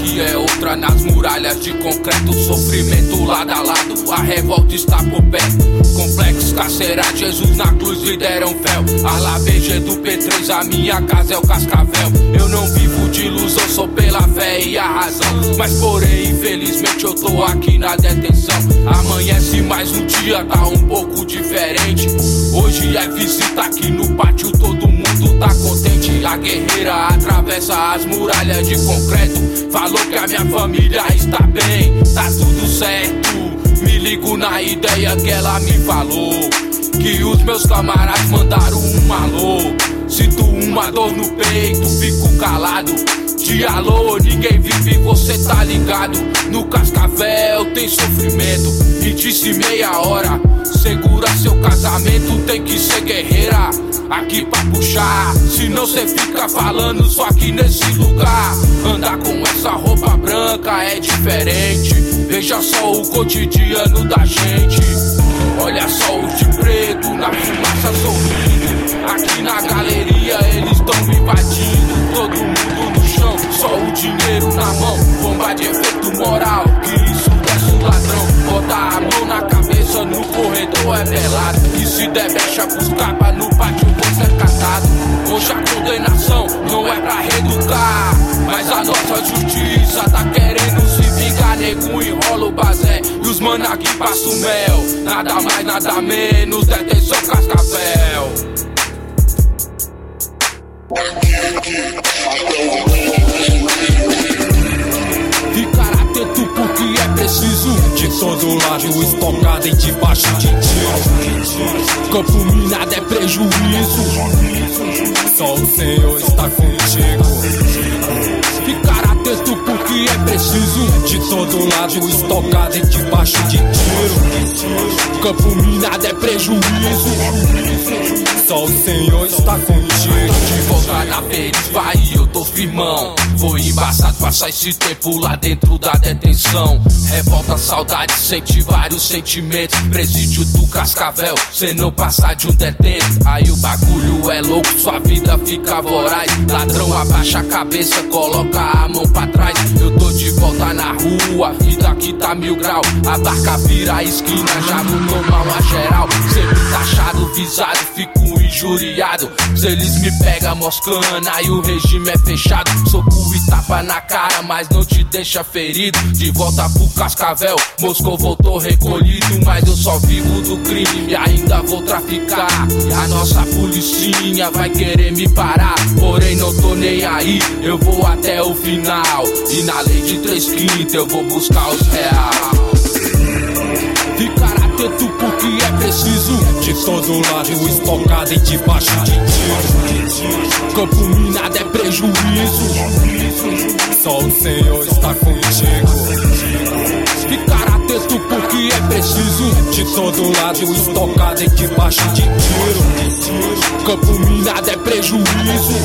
aqui é outra, nas muralhas de concreto, sofrimento lado a lado, a revolta está por perto. Complexo carcerário, Jesus na cruz lhe deram fel. A laveja do P3, a minha casa é o Cascavel. Eu não vivo de ilusão, sou pela fé e a razão. Mas porém, infelizmente eu tô aqui na detenção. Amanhece mais um dia, tá um pouco diferente. Hoje é visita aqui no pátio, todo mundo tá contente. A guerreira atravessa as muralhas de concreto. Falou que a minha família está bem, tá tudo certo. Me ligo na ideia que ela me falou, que os meus camaradas mandaram um alô. Sinto uma dor no peito, fico calado. De alô, ninguém vive, você tá ligado. No Cascavel tem sofrimento. Me disse meia hora, segura seu casamento, tem que ser guerreira aqui pra puxar, senão cê fica falando só aqui nesse lugar. Andar com essa roupa branca é diferente. Veja só o cotidiano da gente. Olha só os de preto na fumaça sorrindo. Aqui na galeria eles tão me invadindo. Todo mundo no chão, só o dinheiro na mão. Bomba de efeito moral, que isso desce o ladrão. Bota a mão na cabeça, no corredor é velado. E se der brecha pros capas, no pátio você é catado. Hoje a condenação não é pra reeducar, mas a nossa justiça tá querendo se vingar. Nego enrola o bazé e os mano aqui passa o mel. Nada mais, nada menos, detenção Cascavel. Ficar atento porque é preciso. De todo lado estocado e debaixo de tiro. Campo minado é prejuízo. Só o Senhor está contigo. Ficar atento porque é preciso. De todo lado estocado e debaixo de tiro. Campo minado é prejuízo. Só o Senhor está contigo. De volta na periferia eu tô firmão. Foi embaçado passar esse tempo lá dentro da detenção. Revolta, saudade, sente vários sentimentos. Presídio do Cascavel, cê não passa de um detento. Aí o bagulho é louco, sua vida fica voraz. Ladrão abaixa a cabeça, coloca a mão pra trás. Eu tô de volta na rua, a vida aqui tá 1000 grau. A barca vira a esquina, já mudou mal a geral. Sempre taxado, visado, fico injuriado. Se eles me pegam moscando, aí o regime é fechado. Soco e tapa na cara, mas não te deixa ferido. De volta pro Cascavel, Moscou voltou recolhido. Mas eu só vivo do crime e ainda vou traficar. A nossa policinha vai querer me parar, porém não tô nem aí, eu vou até o final. E na lei de 3/5 eu vou buscar os real. Ficar atento porque é preciso. De todo lado estocado e debaixo de tiro. Campo minado é prejuízo. Só o Senhor está contigo. Ficar atento porque é preciso. De todo lado estocado e debaixo de tiro. Campo minado é prejuízo.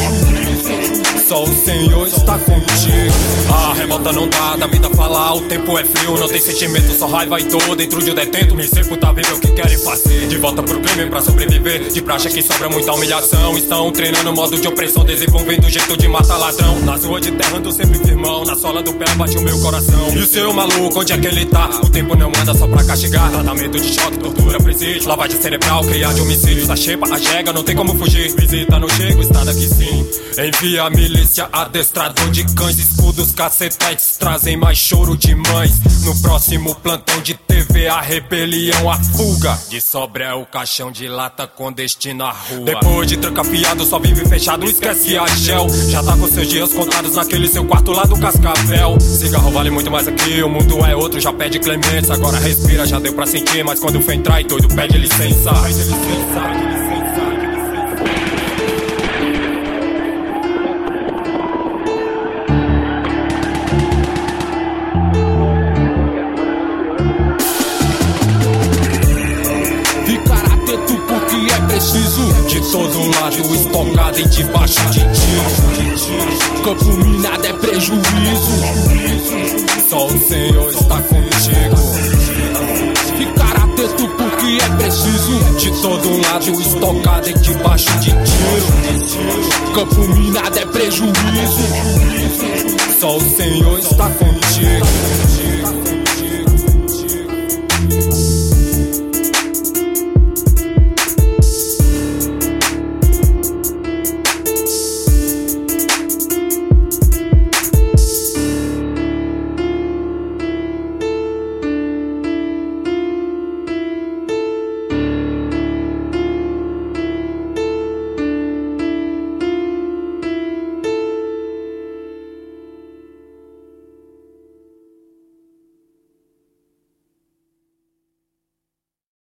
Só o Senhor está contigo. A revolta não dá, da vida falar, o tempo é frio. Não tem sentimento, só raiva e dor. Dentro de um detento, me sempre tá vendo o que querem fazer. De volta pro crime pra sobreviver. De praxe que sobra muita humilhação. Estão treinando modo de opressão, desenvolvendo jeito de matar ladrão. Nas ruas de terra ando sempre firmão. Na sola do pé bate o meu coração. E o seu maluco, onde é que ele tá? O tempo não anda só pra castigar. Tratamento de choque, tortura, presídio, lavagem cerebral, criar de homicídios. A xepa, a jega, não tem como fugir. Visita não chego, está daqui sim. Envia a milícia, adestrador de cães. Escudos, cacetetes, trazem mais choro de mães. No próximo plantão de TV, a rebelião, a fuga. De Sobra é o caixão de lata com destino à rua. Depois de tranca fiado, só vive fechado, esquece a gel. Já tá com seus dias contados naquele seu quarto lá do Cascavel. Cigarro vale muito mais aqui, o mundo é outro, já pede clemência. Agora respira, já deu pra sentir, mas quando for entrar e doido pede licença. De todo lado estocado e debaixo de tiro. Campo minado é prejuízo. Só o Senhor está contigo. Ficar atento porque é preciso. De todo lado, estocada e debaixo de tiro. Campo minado é prejuízo, só o Senhor está contigo.